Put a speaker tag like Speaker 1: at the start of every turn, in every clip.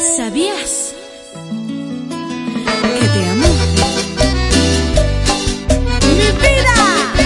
Speaker 1: ¿Sabías que te amo? ¡Mi vida!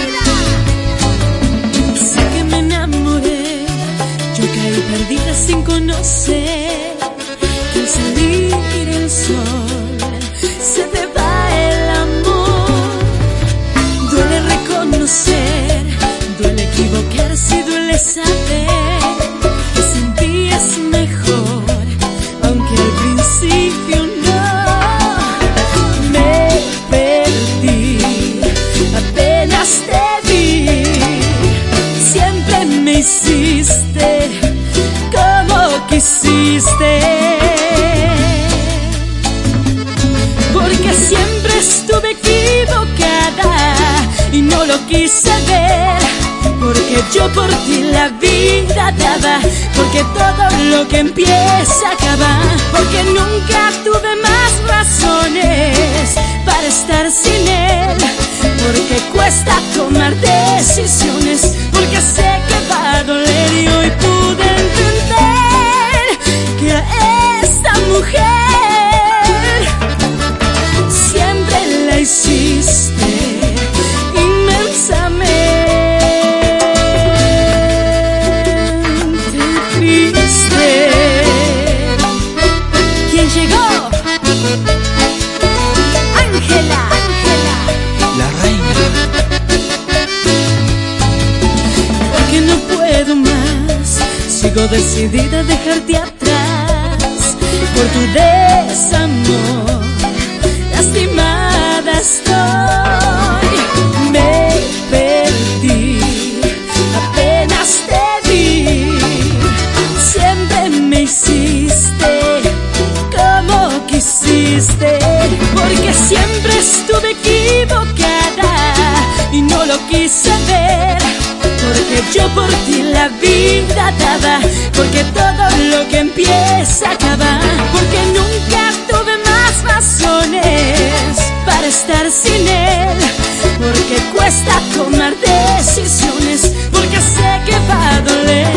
Speaker 1: Sé que me enamoré, yo caí perdida sin conocer que al salir el sol se te va el amor. Duele reconocer, duele equivocarse y duele saber que sin ti es mejor. Aunque al principio no me perdí, apenas te vi, siempre me hiciste como quisiste, porque siempre estuve equivocada y no lo quise ver, porque yo por ti la vida daba, porque todo lo que empieza acaba, porque nunca tuve más razones para estar sin él, porque cuesta tomar decisiones, porque sé que va a doler y hoy pude entender que a esta mujer siempre la hiciste inmensamente triste. ¿Quién llegó? Ángela,
Speaker 2: la reina.
Speaker 1: Porque no puedo más, sigo decidida a dejarte atrás por tu desamor, lastimada estoy, me perdí, apenas te vi, siempre me hiciste como quisiste, porque siempre estuve equivocada y no lo quise ver, porque yo por ti la vida daba, porque todo lo que empieza acaba, porque nunca tuve más razones para estar sin él, porque cuesta tomar decisiones, porque sé que va a doler,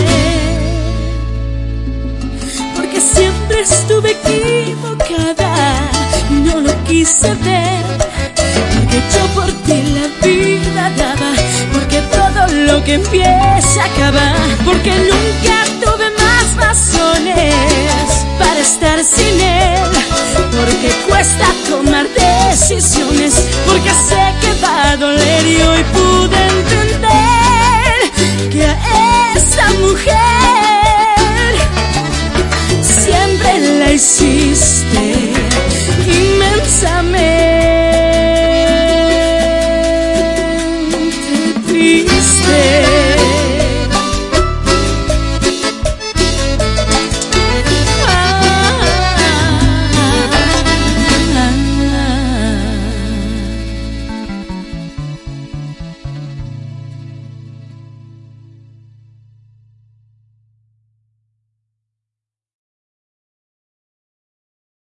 Speaker 1: porque siempre estuve equivocada y no lo quise ver, porque yo por ti la vida daba, porque todo lo que empieza acaba, porque nunca tuve más razones para estar sin él, porque cuesta tomar decisiones, porque sé que va a doler y hoy pude entender que a esta mujer siempre la hiciste